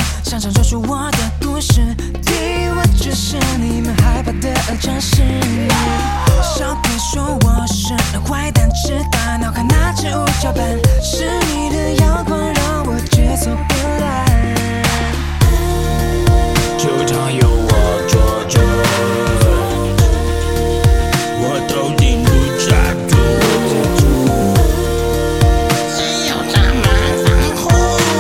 想想说出我的故事，替我解释你们害怕的真实。少别说我是那坏蛋，吃大脑看那只五角斑，是你的阳光让我节奏变懒。 球场由我做主，我头顶如抓住，只有这么防护，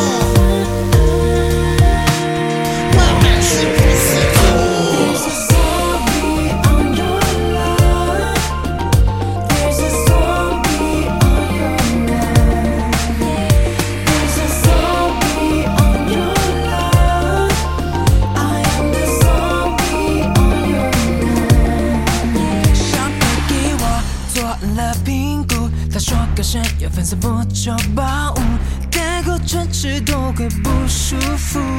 我们是不死族。他说歌声有粉色不就暴舞，带过唇齿都会不舒服。